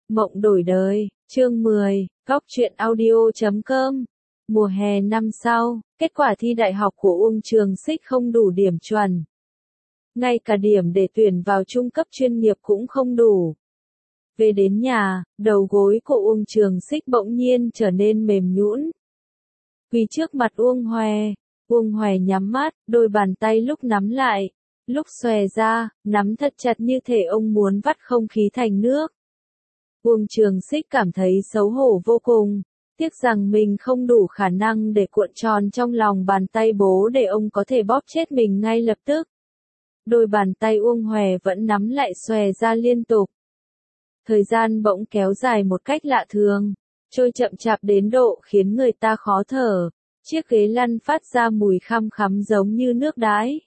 Mộng đổi đời, chương 10, Góc truyện audio.com. Mùa hè năm sau, kết quả thi đại học của Uông Trường Xích không đủ điểm chuẩn. Ngay cả điểm để tuyển vào trung cấp chuyên nghiệp cũng không đủ. Về đến nhà, đầu gối của Uông Trường Xích bỗng nhiên trở nên mềm nhũn. Quỳ trước mặt Uông Hoè nhắm mắt, đôi bàn tay lúc nắm lại, lúc xòe ra, nắm thật chặt như thể ông muốn vắt không khí thành nước. Uông Trường Xích cảm thấy xấu hổ vô cùng, tiếc rằng mình không đủ khả năng để cuộn tròn trong lòng bàn tay bố để ông có thể bóp chết mình ngay lập tức. Đôi bàn tay Uông Hoè vẫn nắm lại xòe ra liên tục. Thời gian bỗng kéo dài một cách lạ thường, trôi chậm chạp đến độ khiến người ta khó thở, chiếc ghế lăn phát ra mùi khăm khắm giống như nước đái.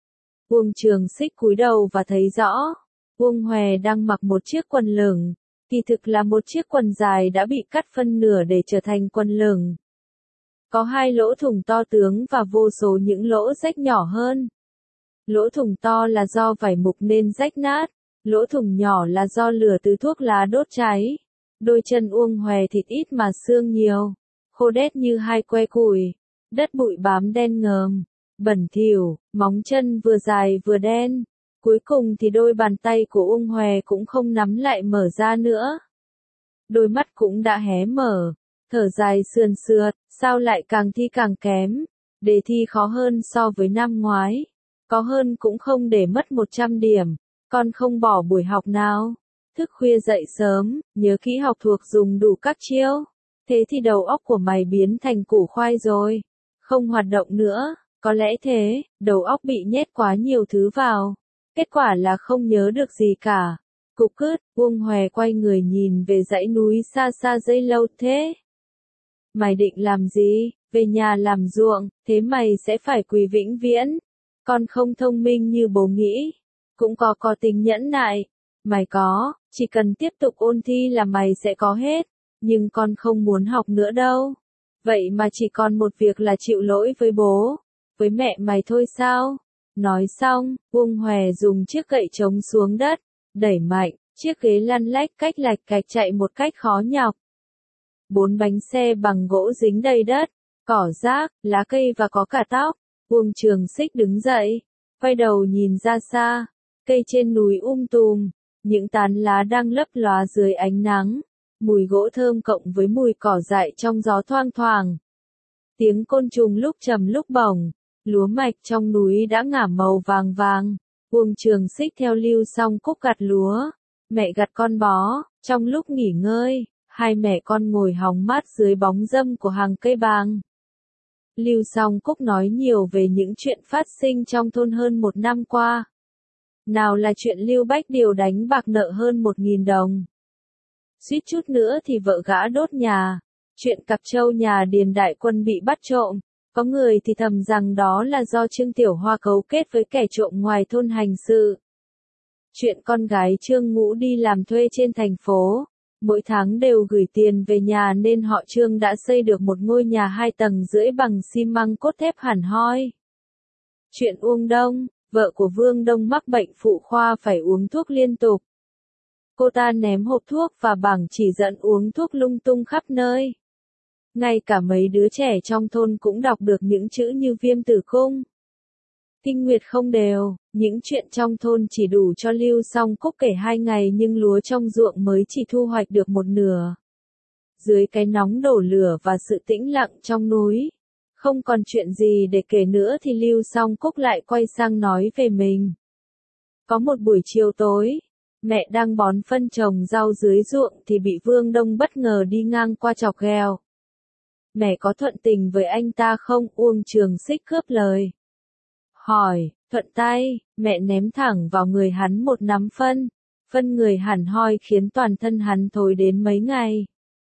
Uông Trường Xích cúi đầu và thấy rõ, Uông Hoè đang mặc một chiếc quần lửng, kỳ thực là một chiếc quần dài đã bị cắt phân nửa để trở thành quần lửng. Có hai lỗ thủng to tướng và vô số những lỗ rách nhỏ hơn. Lỗ thủng to là do vải mục nên rách nát, lỗ thủng nhỏ là do lửa từ thuốc lá đốt cháy. Đôi chân Uông Hoè thịt ít mà xương nhiều, khô đét như hai que củi, đất bụi bám đen ngòm, bẩn thỉu, móng chân vừa dài vừa đen. Cuối cùng thì đôi bàn tay của Uông Hoè cũng không nắm lại mở ra nữa. Đôi mắt cũng đã hé mở, thở dài sườn sượt, sao lại càng thi càng kém. Đề thi khó hơn so với năm ngoái. Có hơn cũng không để mất 100 điểm. Con không bỏ buổi học nào. Thức khuya dậy sớm, nhớ kỹ học thuộc dùng đủ các chiêu. Thế thì đầu óc của mày biến thành củ khoai rồi. Không hoạt động nữa, có lẽ thế, đầu óc bị nhét quá nhiều thứ vào. Kết quả là không nhớ được gì cả. Cục cứt, Uông Hoè quay người nhìn về dãy núi xa xa dây lâu thế. Mày định làm gì? Về nhà làm ruộng, thế mày sẽ phải quỳ vĩnh viễn. Con không thông minh như bố nghĩ. Cũng có tính nhẫn nại. Mày có, chỉ cần tiếp tục ôn thi là mày sẽ có hết. Nhưng con không muốn học nữa đâu. Vậy mà chỉ còn một việc là chịu lỗi với bố, với mẹ mày thôi sao? Nói xong, Uông Hoè dùng chiếc gậy chống xuống đất, đẩy mạnh, chiếc ghế lăn lách cách lạch cạch chạy một cách khó nhọc. 4 bánh xe bằng gỗ dính đầy đất, cỏ rác, lá cây và có cả tóc. Uông Trường Xích đứng dậy, quay đầu nhìn ra xa, cây trên núi tùm, những tán lá đang lấp lóa dưới ánh nắng, mùi gỗ thơm cộng với mùi cỏ dại trong gió thoang thoảng. Tiếng côn trùng lúc trầm lúc bổng. Lúa mạch trong núi đã ngả màu vàng vàng. Uông Trường Xích theo Lưu Song Cúc gặt lúa. Mẹ gặt con bó. Trong lúc nghỉ ngơi, hai mẹ con ngồi hóng mát dưới bóng râm của hàng cây bàng. Lưu Song Cúc nói nhiều về những chuyện phát sinh trong thôn hơn một năm qua. Nào là chuyện Lưu Bách Điều đánh bạc nợ hơn 1.000 đồng. Suýt chút nữa thì vợ gã đốt nhà. Chuyện cặp trâu nhà Điền Đại Quân bị bắt trộm. Có người thì thầm rằng đó là do Trương Tiểu Hoa cấu kết với kẻ trộm ngoài thôn hành sự. Chuyện con gái Trương Ngũ đi làm thuê trên thành phố, mỗi tháng đều gửi tiền về nhà nên họ Trương đã xây được một ngôi nhà 2 tầng rưỡi bằng xi măng cốt thép hẳn hoi. Chuyện Uông Đông, vợ của Vương Đông mắc bệnh phụ khoa phải uống thuốc liên tục. Cô ta ném hộp thuốc và bảng chỉ dẫn uống thuốc lung tung khắp nơi. Ngay cả mấy đứa trẻ trong thôn cũng đọc được những chữ như viêm tử cung, kinh nguyệt không đều. Những chuyện trong thôn chỉ đủ cho Lưu Song Cúc kể 2 ngày nhưng lúa trong ruộng mới chỉ thu hoạch được một nửa. Dưới cái nóng đổ lửa và sự tĩnh lặng trong núi, không còn chuyện gì để kể nữa thì Lưu Song Cúc lại quay sang nói về mình. Có một buổi chiều tối, mẹ đang bón phân trồng rau dưới ruộng thì bị Vương Đông bất ngờ đi ngang qua chọc ghẹo. Mẹ có thuận tình với anh ta không? Uông Trường Xích cướp lời. Hỏi, thuận tay, mẹ ném thẳng vào người hắn một nắm phân. Phân người hẳn hoi khiến toàn thân hắn thối đến mấy ngày.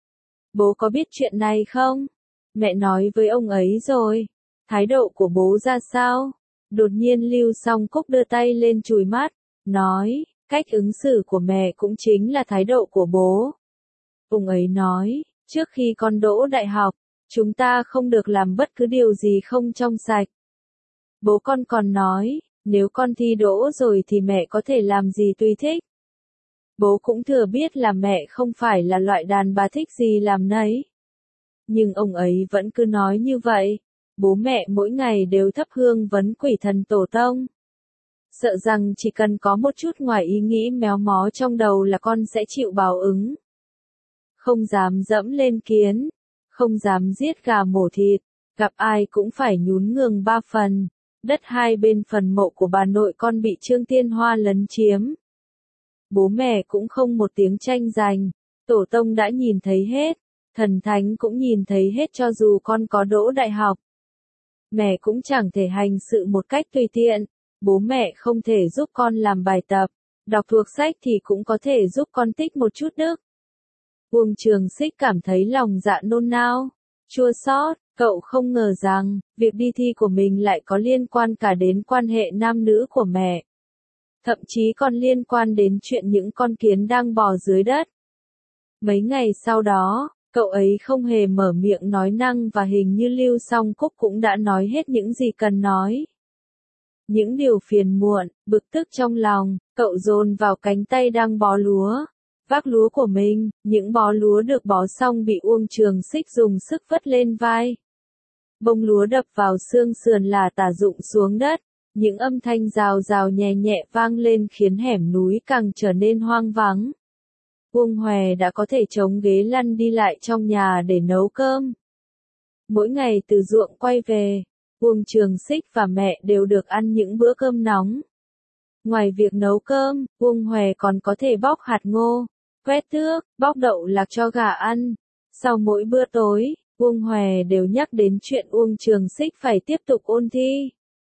Bố có biết chuyện này không? Mẹ nói với ông ấy rồi. Thái độ của bố ra sao? Đột nhiên Lưu Song Cúc đưa tay lên chùi mắt, nói, cách ứng xử của mẹ cũng chính là thái độ của bố. Ông ấy nói, trước khi con đỗ đại học, chúng ta không được làm bất cứ điều gì không trong sạch. Bố con còn nói, nếu con thi đỗ rồi thì mẹ có thể làm gì tùy thích. Bố cũng thừa biết là mẹ không phải là loại đàn bà thích gì làm nấy. Nhưng ông ấy vẫn cứ nói như vậy. Bố mẹ mỗi ngày đều thắp hương vấn quỷ thần tổ tông. Sợ rằng chỉ cần có một chút ngoài ý nghĩ méo mó trong đầu là con sẽ chịu báo ứng. Không dám dẫm lên kiến, không dám giết gà mổ thịt, gặp ai cũng phải nhún nhường 3 phần. Đất hai bên phần mộ của bà nội con bị Trương Tiên Hoa lấn chiếm. Bố mẹ cũng không một tiếng tranh giành, tổ tông đã nhìn thấy hết, thần thánh cũng nhìn thấy hết cho dù con có đỗ đại học. Mẹ cũng chẳng thể hành sự một cách tùy tiện, bố mẹ không thể giúp con làm bài tập, đọc thuộc sách thì cũng có thể giúp con tích một chút đức. Uông Trường Xích cảm thấy lòng dạ nôn nao, chua xót, cậu không ngờ rằng, việc đi thi của mình lại có liên quan cả đến quan hệ nam nữ của mẹ. Thậm chí còn liên quan đến chuyện những con kiến đang bò dưới đất. Mấy ngày sau đó, cậu ấy không hề mở miệng nói năng và hình như Lưu Song Cúc cũng đã nói hết những gì cần nói. Những điều phiền muộn, bực tức trong lòng, cậu dồn vào cánh tay đang bó lúa. Vác lúa của mình, những bó lúa được bó xong bị Uông Trường Xích dùng sức vất lên vai. Bông lúa đập vào xương sườn là tả rụng xuống đất, những âm thanh rào rào nhẹ nhẹ vang lên khiến hẻm núi càng trở nên hoang vắng. Uông Hòe đã có thể chống ghế lăn đi lại trong nhà để nấu cơm. Mỗi ngày từ ruộng quay về, Uông Trường Xích và mẹ đều được ăn những bữa cơm nóng. Ngoài việc nấu cơm, Uông Hòe còn có thể bóc hạt ngô, quét tước, bóc đậu lạc cho gà ăn. Sau mỗi bữa tối, Uông Hòe đều nhắc đến chuyện Uông Trường Xích phải tiếp tục ôn thi.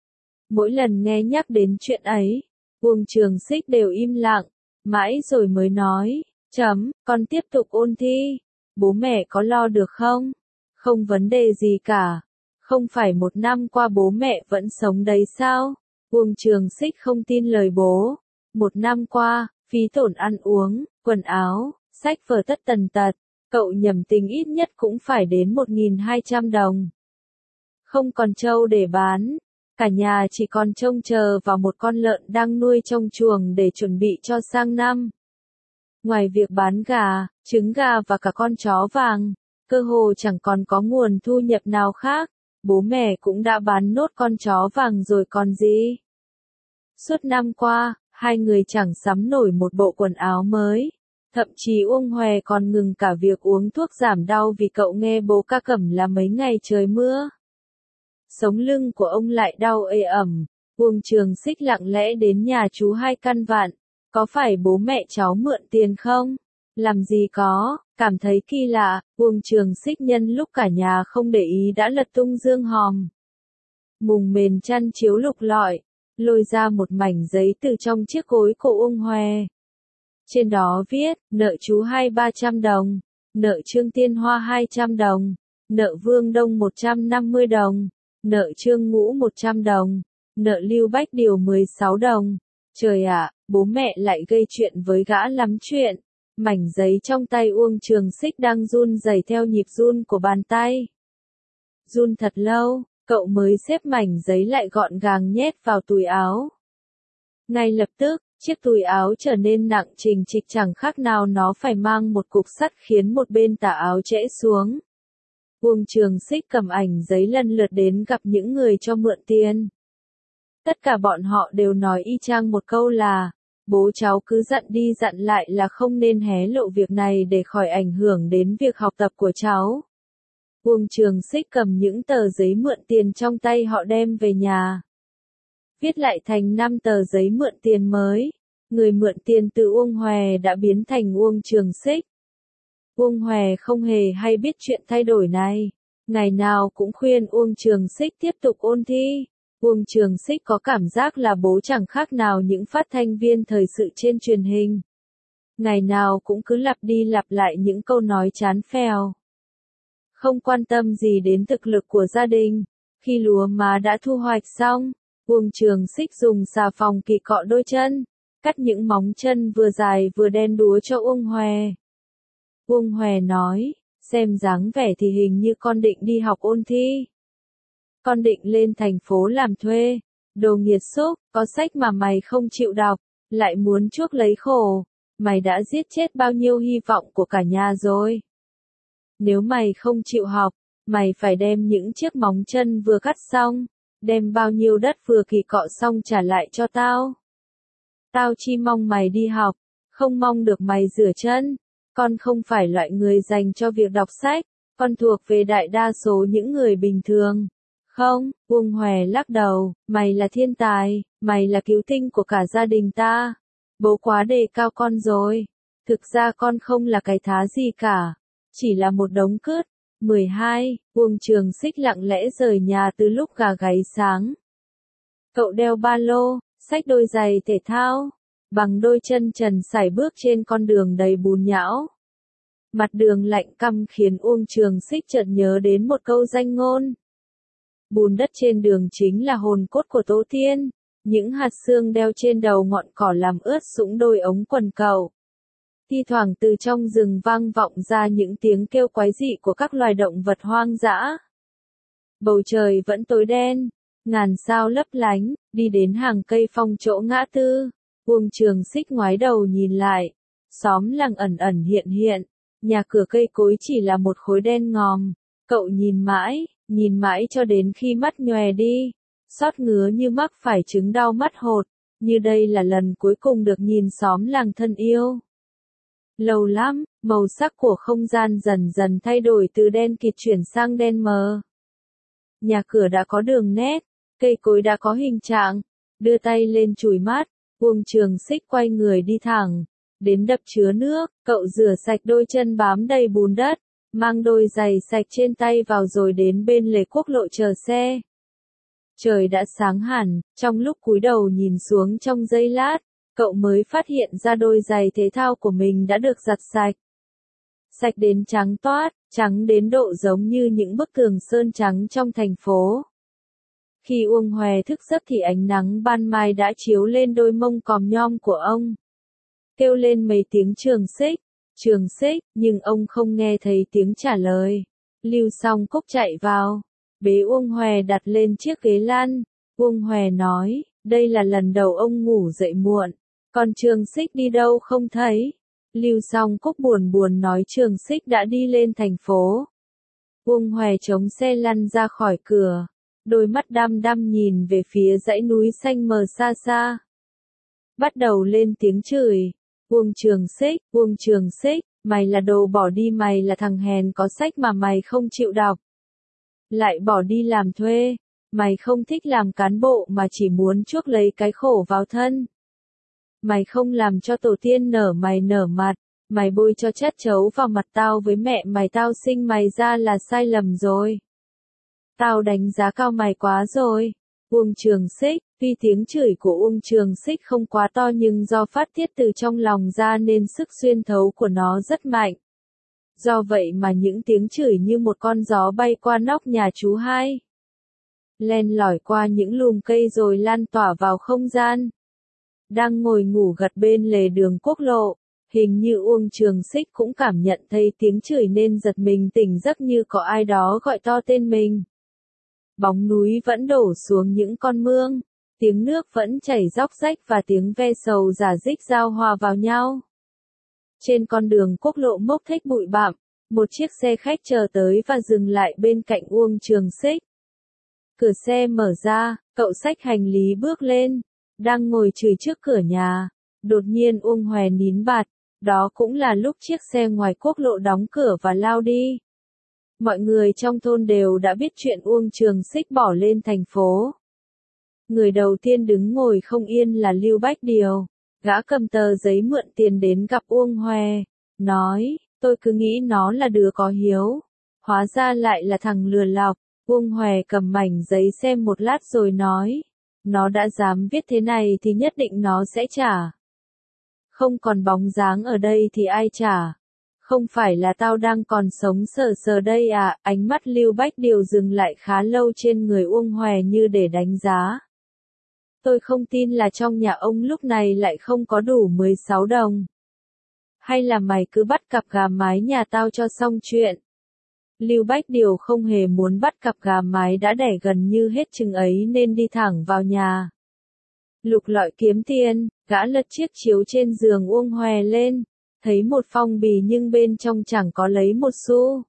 Mỗi lần nghe nhắc đến chuyện ấy, Uông Trường Xích đều im lặng, mãi rồi mới nói, con tiếp tục ôn thi, bố mẹ có lo được không? Không vấn đề gì cả, không phải 1 năm qua bố mẹ vẫn sống đấy sao? Uông Trường Xích không tin lời bố. 1 năm qua, phí tổn ăn uống, quần áo, sách vở tất tần tật, cậu nhầm tính ít nhất cũng phải đến 1.200 đồng. Không còn trâu để bán, cả nhà chỉ còn trông chờ vào một con lợn đang nuôi trong chuồng để chuẩn bị cho sang năm. Ngoài việc bán gà, trứng gà và cả con chó vàng, cơ hồ chẳng còn có nguồn thu nhập nào khác, bố mẹ cũng đã bán nốt con chó vàng rồi còn gì. Suốt năm qua, hai người chẳng sắm nổi một bộ quần áo mới. Thậm chí Uông Hòe còn ngừng cả việc uống thuốc giảm đau vì cậu nghe bố ca cẩm là mấy ngày trời mưa. Sống lưng của ông lại đau ê ẩm. Uông Trường Xích lặng lẽ đến nhà chú Hai căn vạn. Có phải bố mẹ cháu mượn tiền không? Làm gì có, cảm thấy kỳ lạ, Uông Trường Xích nhân lúc cả nhà không để ý đã lật tung dương hòm. Mùng mền chăn chiếu lục lọi, lôi ra một mảnh giấy từ trong chiếc gối của Uông Hòe. Trên đó viết, nợ chú Hai 300 đồng, nợ Trương Tiên Hoa 200 đồng, nợ Vương Đông 150 đồng, nợ Trương Ngũ 100 đồng, nợ Lưu Bách Điều 16 đồng. Trời ạ, bố mẹ lại gây chuyện với gã lắm chuyện. Mảnh giấy trong tay Uông Trường Xích đang run rẩy theo nhịp run của bàn tay. Run thật lâu, cậu mới xếp mảnh giấy lại gọn gàng nhét vào túi áo. Ngay lập tức, chiếc túi áo trở nên nặng trình trịch chẳng khác nào nó phải mang một cục sắt khiến một bên tà áo trễ xuống. Uông Trường Xích cầm ảnh giấy lần lượt đến gặp những người cho mượn tiền. Tất cả bọn họ đều nói y chang một câu là, bố cháu cứ dặn đi dặn lại là không nên hé lộ việc này để khỏi ảnh hưởng đến việc học tập của cháu. Uông Trường Xích cầm những tờ giấy mượn tiền trong tay họ đem về nhà. Viết lại thành 5 tờ giấy mượn tiền mới. Người mượn tiền từ Uông Hòe đã biến thành Uông Trường Xích. Uông Hòe không hề hay biết chuyện thay đổi này. Ngày nào cũng khuyên Uông Trường Xích tiếp tục ôn thi. Uông Trường Xích có cảm giác là bố chẳng khác nào những phát thanh viên thời sự trên truyền hình. Ngày nào cũng cứ lặp đi lặp lại những câu nói chán phèo. Không quan tâm gì đến thực lực của gia đình. Khi lúa má đã thu hoạch xong, Uông Trường Xích dùng xà phòng kỳ cọ đôi chân, cắt những móng chân vừa dài vừa đen đúa cho Uông Hòe. Uông Hòe nói, xem dáng vẻ thì hình như con định đi học ôn thi. Con định lên thành phố làm thuê. Đồ nghiệt xúc, có sách mà mày không chịu đọc, lại muốn chuốc lấy khổ. mày đã giết chết bao nhiêu hy vọng của cả nhà rồi. Nếu mày không chịu học, mày phải đem những chiếc móng chân vừa cắt xong, đem bao nhiêu đất vừa kỳ cọ xong trả lại cho tao. Tao chỉ mong mày đi học, không mong được mày rửa chân. Con không phải loại người dành cho việc đọc sách, con thuộc về đại đa số những người bình thường. Không, Uông Hòe lắc đầu, mày là thiên tài, mày là cứu tinh của cả gia đình ta. Bố quá đề cao con rồi. Thực ra con không là cái thá gì cả, chỉ là một đống cứt. 12. Uông Trường Xích lặng lẽ rời nhà từ lúc gà gáy sáng. Cậu đeo ba lô, xách đôi giày thể thao, bằng đôi chân trần sải bước trên con đường đầy bùn nhão. Mặt đường lạnh căm khiến Uông Trường Xích chợt nhớ đến một câu danh ngôn. Bùn đất trên đường chính là hồn cốt của tổ tiên, những hạt xương đeo trên đầu ngọn cỏ làm ướt sũng đôi ống quần cậu. Thi thoảng từ trong rừng vang vọng ra những tiếng kêu quái dị của các loài động vật hoang dã. Bầu trời vẫn tối đen, ngàn sao lấp lánh, đi đến hàng cây phong chỗ ngã tư. Uông Trường Xích ngoái đầu nhìn lại, xóm làng ẩn ẩn hiện hiện, nhà cửa cây cối chỉ là một khối đen ngòm. Cậu nhìn mãi cho đến khi mắt nhòe đi, xót ngứa như mắc phải chứng đau mắt hột, như đây là lần cuối cùng được nhìn xóm làng thân yêu. Lâu lắm, màu sắc của không gian dần dần thay đổi từ đen kịt chuyển sang đen mờ. Nhà cửa đã có đường nét, cây cối đã có hình trạng, đưa tay lên chùi mắt, Uông Trường Xích quay người đi thẳng, đến đập chứa nước, cậu rửa sạch đôi chân bám đầy bùn đất, mang đôi giày sạch trên tay vào rồi đến bên lề quốc lộ chờ xe. Trời đã sáng hẳn, trong lúc cúi đầu nhìn xuống trong giây lát, cậu mới phát hiện ra đôi giày thể thao của mình đã được giặt sạch. Sạch đến trắng toát, trắng đến độ giống như những bức tường sơn trắng trong thành phố. Khi Uông Hòe thức giấc thì ánh nắng ban mai đã chiếu lên đôi mông còm nhom của ông. Kêu lên mấy tiếng Trường Xích, nhưng ông không nghe thấy tiếng trả lời. Lưu Song Cúc chạy vào, bế Uông Hòe đặt lên chiếc ghế lăn. Uông Hòe nói, đây là lần đầu ông ngủ dậy muộn, còn Trường Xích đi đâu không thấy. Lưu Song Cúc buồn buồn nói Trường Xích đã đi lên thành phố. Uông Hòe chống xe lăn ra khỏi cửa, đôi mắt đăm đăm nhìn về phía dãy núi xanh mờ xa xa. Bắt đầu lên tiếng chửi. Uông Trường Xích, mày là đồ bỏ đi, mày là thằng hèn có sách mà mày không chịu đọc. Lại bỏ đi làm thuê, mày không thích làm cán bộ mà chỉ muốn chuốc lấy cái khổ vào thân. Mày không làm cho tổ tiên nở mặt, mày bôi cho chất chấu vào mặt tao với mẹ mày, tao sinh mày ra là sai lầm rồi. Tao đánh giá cao mày quá rồi. Uông Trường Xích, tuy tiếng chửi của Uông Trường Xích không quá to nhưng do phát tiết từ trong lòng ra nên sức xuyên thấu của nó rất mạnh. Do vậy mà những tiếng chửi như một con gió bay qua nóc nhà chú hai, len lỏi qua những lùm cây rồi lan tỏa vào không gian. Đang ngồi ngủ gật bên lề đường quốc lộ, hình như Uông Trường Xích cũng cảm nhận thấy tiếng chửi nên giật mình tỉnh giấc như có ai đó gọi to tên mình. Bóng núi vẫn đổ xuống những con mương, tiếng nước vẫn chảy róc rách và tiếng ve sầu rả rích giao hòa vào nhau. Trên con đường quốc lộ mốc thếch bụi bặm, một chiếc xe khách chờ tới và dừng lại bên cạnh Uông Trường Xích. Cửa xe mở ra, cậu xách hành lý bước lên, đang ngồi chửi trước cửa nhà. Đột nhiên Uông Hòe nín bặt, đó cũng là lúc chiếc xe ngoài quốc lộ đóng cửa và lao đi. Mọi người trong thôn đều đã biết chuyện Uông Trường Xích bỏ lên thành phố. Người đầu tiên đứng ngồi không yên là Lưu Bách Điều. Gã cầm tờ giấy mượn tiền đến gặp Uông Hòe, nói, tôi cứ nghĩ nó là đứa có hiếu, hóa ra lại là thằng lừa lọc. Uông Hòe cầm mảnh giấy xem một lát rồi nói, nó đã dám viết thế này thì nhất định nó sẽ trả. Không còn bóng dáng ở đây thì ai trả? Không phải là tao đang còn sống sờ đây à? Ánh mắt Lưu Bách Điều dừng lại khá lâu trên người Uông Hòe như để đánh giá. Tôi không tin là trong nhà ông lúc này lại không có đủ 16 đồng. Hay là mày cứ bắt cặp gà mái nhà tao cho xong chuyện. Lưu Bách Điều không hề muốn bắt cặp gà mái đã đẻ gần như hết chừng ấy nên đi thẳng vào nhà. Lục lọi kiếm tiền, gã lật chiếc chiếu trên giường Uông Hòe lên, thấy một phong bì nhưng bên trong chẳng có lấy một xu.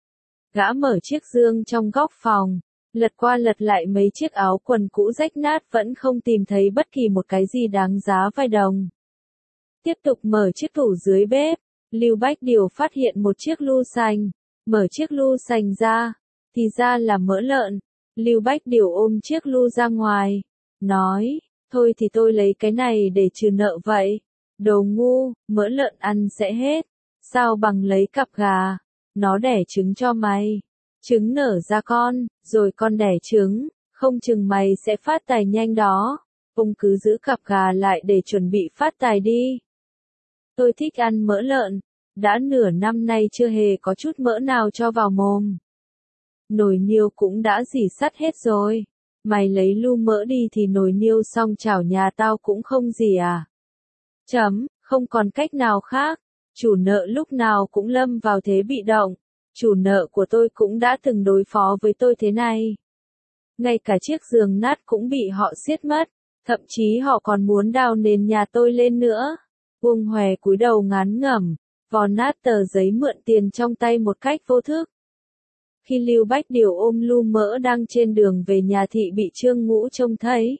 Gã mở chiếc giường trong góc phòng, lật qua lật lại mấy chiếc áo quần cũ rách nát vẫn không tìm thấy bất kỳ một cái gì đáng giá vài đồng. Tiếp tục mở chiếc tủ dưới bếp, Lưu Bách Điều phát hiện một chiếc lu sành, mở chiếc lu sành ra, thì ra là mỡ lợn. Lưu Bách Điều ôm chiếc lu ra ngoài, nói, thôi thì tôi lấy cái này để trừ nợ vậy. Đồ ngu, mỡ lợn ăn sẽ hết, sao bằng lấy cặp gà, nó đẻ trứng cho mày. Trứng nở ra con, rồi con đẻ trứng, không chừng mày sẽ phát tài nhanh đó. Ông cứ giữ cặp gà lại để chuẩn bị phát tài đi. Tôi thích ăn mỡ lợn, đã nửa năm nay chưa hề có chút mỡ nào cho vào mồm. Nồi niêu cũng đã rỉ sắt hết rồi. Mày lấy lu mỡ đi thì nồi niêu xong chảo nhà tao cũng không gì à. Không còn cách nào khác. Chủ nợ lúc nào cũng lâm vào thế bị động. Chủ nợ của tôi cũng đã từng đối phó với tôi thế này. Ngay cả chiếc giường nát cũng bị họ xiết mất. Thậm chí họ còn muốn đào nền nhà tôi lên nữa. Uông Hòe cúi đầu ngán ngẩm, vò nát tờ giấy mượn tiền trong tay một cách vô thức. Khi Lưu Bách Điều ôm lu mỡ đang trên đường về nhà thì bị Trương Ngũ trông thấy.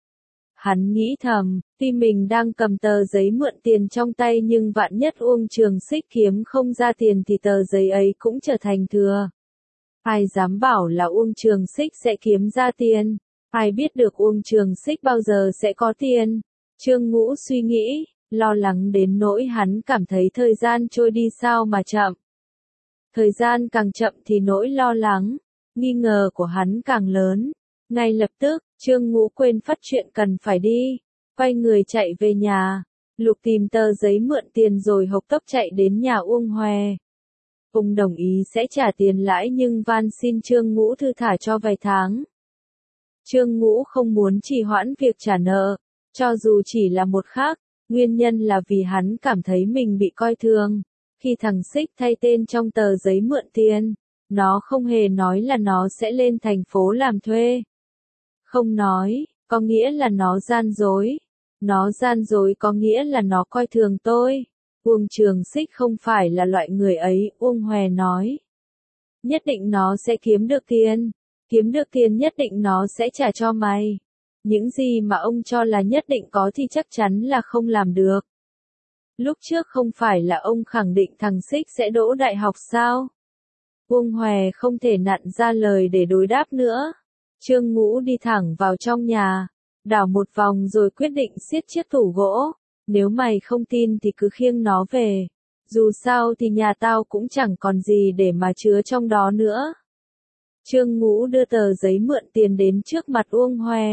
Hắn nghĩ thầm, tuy mình đang cầm tờ giấy mượn tiền trong tay nhưng vạn nhất Uông Trường Xích kiếm không ra tiền thì tờ giấy ấy cũng trở thành thừa. Ai dám bảo là Uông Trường Xích sẽ kiếm ra tiền, ai biết được Uông Trường Xích bao giờ sẽ có tiền. Trương Ngũ suy nghĩ, lo lắng đến nỗi hắn cảm thấy thời gian trôi đi sao mà chậm. Thời gian càng chậm thì nỗi lo lắng, nghi ngờ của hắn càng lớn. Ngay lập tức, Trương Ngũ quên phát chuyện cần phải đi, quay người chạy về nhà, lục tìm tờ giấy mượn tiền rồi hộc tốc chạy đến nhà Uông Hòe. Ông đồng ý sẽ trả tiền lãi nhưng van xin Trương Ngũ thư thả cho vài tháng. Trương Ngũ không muốn trì hoãn việc trả nợ, cho dù chỉ là một khác, nguyên nhân là vì hắn cảm thấy mình bị coi thường. Khi thằng Xích thay tên trong tờ giấy mượn tiền, nó không hề nói là nó sẽ lên thành phố làm thuê. Không nói, có nghĩa là nó gian dối. Nó gian dối có nghĩa là nó coi thường tôi. Uông Trường Xích không phải là loại người ấy, Uông Hòe nói. Nhất định nó sẽ kiếm được tiền. Kiếm được tiền nhất định nó sẽ trả cho mày. Những gì mà ông cho là nhất định có thì chắc chắn là không làm được. Lúc trước không phải là ông khẳng định thằng Xích sẽ đỗ đại học sao? Uông Hòe không thể nặn ra lời để đối đáp nữa. Trương Ngũ đi thẳng vào trong nhà, đảo một vòng rồi quyết định xiết chiếc tủ gỗ. Nếu mày không tin thì cứ khiêng nó về. Dù sao thì nhà tao cũng chẳng còn gì để mà chứa trong đó nữa. Trương Ngũ đưa tờ giấy mượn tiền đến trước mặt Uông Hòe.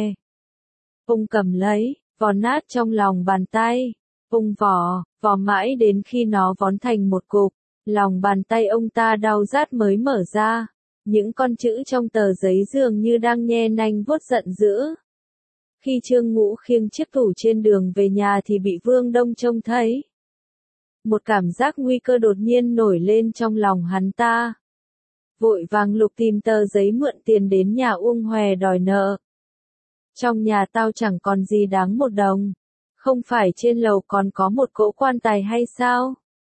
Ông cầm lấy, vò nát trong lòng bàn tay. Ông vò mãi đến khi nó vón thành một cục. Lòng bàn tay ông ta đau rát mới mở ra. Những con chữ trong tờ giấy dường như đang nhe nanh vuốt giận dữ. Khi Trương Ngũ khiêng chiếc tủ trên đường về nhà thì bị Vương Đông trông thấy. Một cảm giác nguy cơ đột nhiên nổi lên trong lòng hắn ta. Vội vàng lục tìm tờ giấy mượn tiền đến nhà Uông Hòe đòi nợ. Trong nhà tao chẳng còn gì đáng một đồng. Không phải trên lầu còn có một cỗ quan tài hay sao?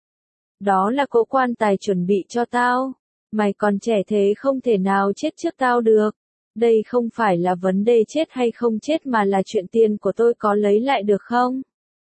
Đó là cỗ quan tài chuẩn bị cho tao. Mày còn trẻ thế không thể nào chết trước tao được. Đây không phải là vấn đề chết hay không chết mà là chuyện tiền của tôi có lấy lại được không?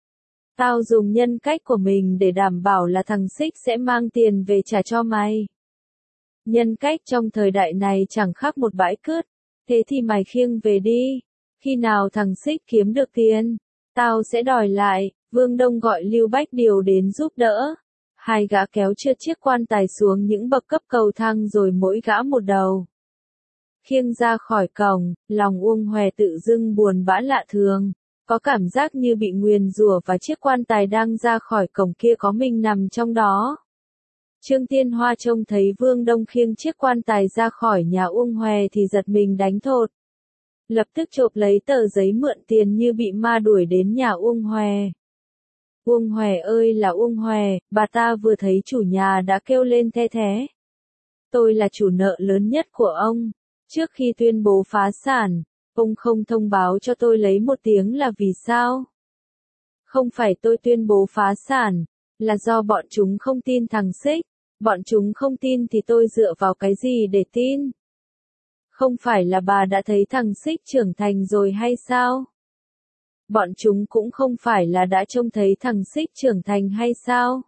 Tao dùng nhân cách của mình để đảm bảo là thằng Xích sẽ mang tiền về trả cho mày. Nhân cách trong thời đại này chẳng khác một bãi cướp. Thế thì mày khiêng về đi. Khi nào thằng Xích kiếm được tiền, tao sẽ đòi lại. Vương Đông gọi Lưu Bách Điều đến giúp đỡ. Hai gã kéo trượt chiếc quan tài xuống những bậc cấp cầu thang rồi mỗi gã một đầu. Khiêng ra khỏi cổng, lòng Uông Hòe tự dưng buồn bã lạ thường. Có cảm giác như bị nguyền rủa và chiếc quan tài đang ra khỏi cổng kia có mình nằm trong đó. Trương Tiên Hoa trông thấy Vương Đông khiêng chiếc quan tài ra khỏi nhà Uông Hòe thì giật mình đánh thột. Lập tức chộp lấy tờ giấy mượn tiền như bị ma đuổi đến nhà Uông Hòe. Uông Hòe ơi là Uông Hòe, bà ta vừa thấy chủ nhà đã kêu lên the thé. Tôi là chủ nợ lớn nhất của ông. Trước khi tuyên bố phá sản, Ông không thông báo cho tôi lấy một tiếng là vì sao? Không phải tôi tuyên bố phá sản, là do bọn chúng không tin thằng Xích. Bọn chúng không tin thì tôi dựa vào cái gì để tin? Không phải là bà đã thấy thằng Xích trưởng thành rồi hay sao? Bọn chúng cũng không phải là đã trông thấy thằng Xích trưởng thành hay sao?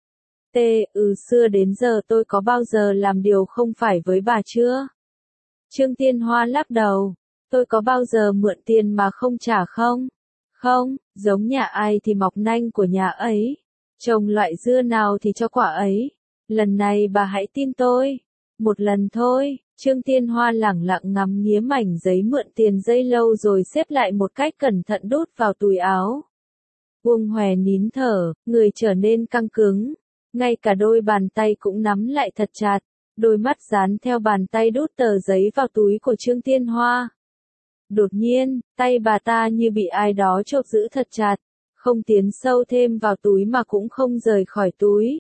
Xưa đến giờ tôi có bao giờ làm điều không phải với bà chưa? Trương Tiên Hoa lắc đầu. Tôi có bao giờ mượn tiền mà không trả không? Không, giống nhà ai thì mọc nanh của nhà ấy. Trồng loại dưa nào thì cho quả ấy. Lần này bà hãy tin tôi. Một lần thôi. Trương Tiên Hoa lẳng lặng ngắm nghía mảnh giấy mượn tiền giây lâu rồi xếp lại một cách cẩn thận đút vào túi áo. Uông Hòe nín thở, người trở nên căng cứng. Ngay cả đôi bàn tay cũng nắm lại thật chặt. Đôi mắt dán theo bàn tay đút tờ giấy vào túi của Trương Tiên Hoa. Đột nhiên, tay bà ta như bị ai đó chộp giữ thật chặt. Không tiến sâu thêm vào túi mà cũng không rời khỏi túi.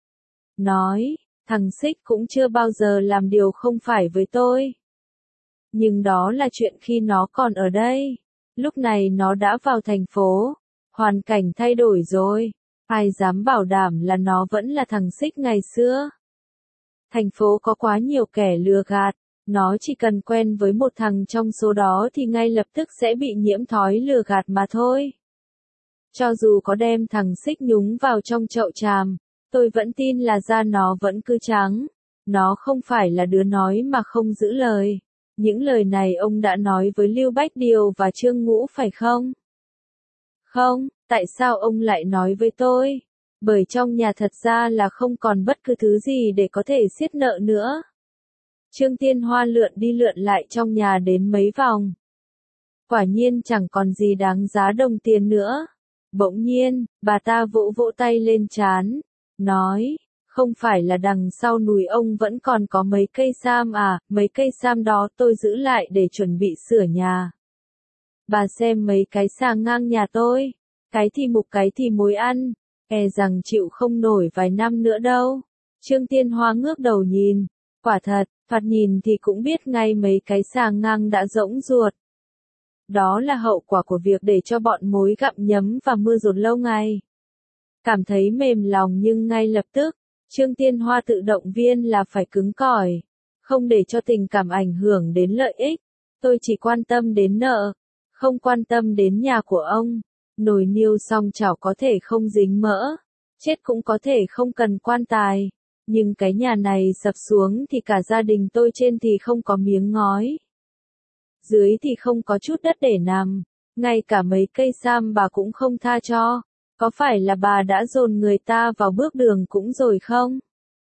Nói, thằng Xích cũng chưa bao giờ làm điều không phải với tôi. Nhưng đó là chuyện khi nó còn ở đây. Lúc này nó đã vào thành phố. Hoàn cảnh thay đổi rồi. Ai dám bảo đảm là nó vẫn là thằng Xích ngày xưa. Thành phố có quá nhiều kẻ lừa gạt. Nó chỉ cần quen với một thằng trong số đó thì ngay lập tức sẽ bị nhiễm thói lừa gạt mà thôi. Cho dù có đem thằng Xích nhúng vào trong chậu tràm, tôi vẫn tin là da nó vẫn cứ trắng. Nó không phải là đứa nói mà không giữ lời. Những lời này ông đã nói với Lưu Bách Điều và Trương Ngũ phải không? Không, tại sao ông lại nói với tôi? Bởi trong nhà thật ra là không còn bất cứ thứ gì để có thể siết nợ nữa. Trương Tiên Hoa lượn đi lượn lại trong nhà đến mấy vòng. Quả nhiên chẳng còn gì đáng giá đồng tiền nữa. Bỗng nhiên, bà ta vỗ vỗ tay lên trán, nói, không phải là đằng sau núi ông vẫn còn có mấy cây sam à, mấy cây sam đó tôi giữ lại để chuẩn bị sửa nhà. Bà xem mấy cái sàng ngang nhà tôi, cái thì mục cái thì mối ăn, e rằng chịu không nổi vài năm nữa đâu. Trương Tiên Hoa ngước đầu nhìn, quả thật, thoạt nhìn thì cũng biết ngay mấy cái sàng ngang đã rỗng ruột. Đó là hậu quả của việc để cho bọn mối gặm nhấm và mưa dột lâu ngày. Cảm thấy mềm lòng nhưng ngay lập tức, Trương Tiên Hoa tự động viên là phải cứng cỏi, không để cho tình cảm ảnh hưởng đến lợi ích. Tôi chỉ quan tâm đến nợ, không quan tâm đến nhà của ông. Nồi niêu song chảo có thể không dính mỡ, chết cũng có thể không cần quan tài. Nhưng cái nhà này sập xuống thì cả gia đình tôi trên thì không có miếng ngói. Dưới thì không có chút đất để nằm, ngay cả mấy cây sam bà cũng không tha cho. Có phải là bà đã dồn người ta vào bước đường cũng rồi không?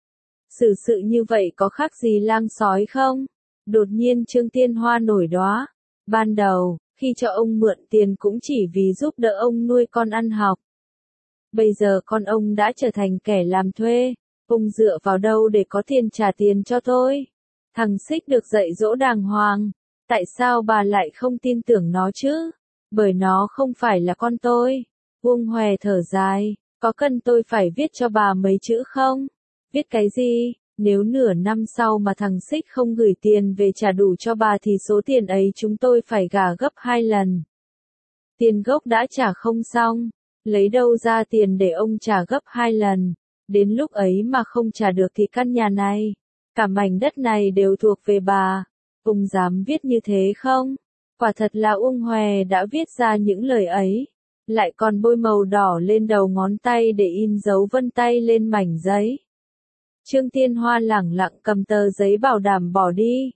Xử sự như vậy có khác gì lang sói không? Đột nhiên Trương Tiên Hoa nổi đoá. Ban đầu, khi cho ông mượn tiền cũng chỉ vì giúp đỡ ông nuôi con ăn học. Bây giờ con ông đã trở thành kẻ làm thuê. Ông dựa vào đâu để có tiền trả tiền cho tôi? Thằng Xích được dạy dỗ đàng hoàng. Tại sao bà lại không tin tưởng nó chứ? Bởi nó không phải là con tôi. Uông Hòe thở dài, có cần tôi phải viết cho bà mấy chữ không? Viết cái gì? Nếu nửa năm sau mà thằng Xích không gửi tiền về trả đủ cho bà thì số tiền ấy chúng tôi phải gả gấp 2 lần. Tiền gốc đã trả không xong, lấy đâu ra tiền để ông trả gấp 2 lần? Đến lúc ấy mà không trả được thì căn nhà này, cả mảnh đất này đều thuộc về bà. Ông dám viết như thế không? Quả thật là Uông Hòe đã viết ra những lời ấy, lại còn bôi màu đỏ lên đầu ngón tay để in dấu vân tay lên mảnh giấy. Trương Tiên Hoa lẳng lặng cầm tờ giấy bảo đảm bỏ đi.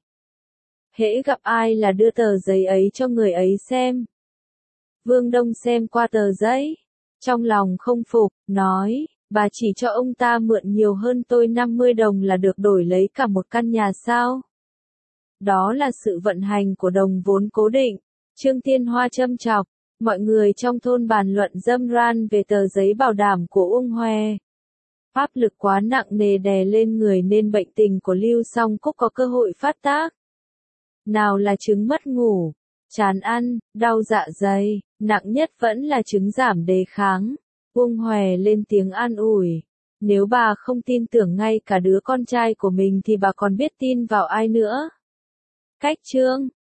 Hễ gặp ai là đưa tờ giấy ấy cho người ấy xem. Vương Đông xem qua tờ giấy, trong lòng không phục, nói, bà chỉ cho ông ta mượn nhiều hơn tôi 50 đồng là được đổi lấy cả một căn nhà sao? Đó là sự vận hành của đồng vốn cố định. Trương Tiên Hoa châm chọc, mọi người trong thôn bàn luận râm ran về tờ giấy bảo đảm của Uông Hòe. Áp lực quá nặng nề đè lên người nên bệnh tình của Lưu Song Cúc có cơ hội phát tác. Nào là chứng mất ngủ, chán ăn, đau dạ dày, nặng nhất vẫn là chứng giảm đề kháng. Uông Hòe lên tiếng an ủi. Nếu bà không tin tưởng ngay cả đứa con trai của mình thì bà còn biết tin vào ai nữa? Cách chương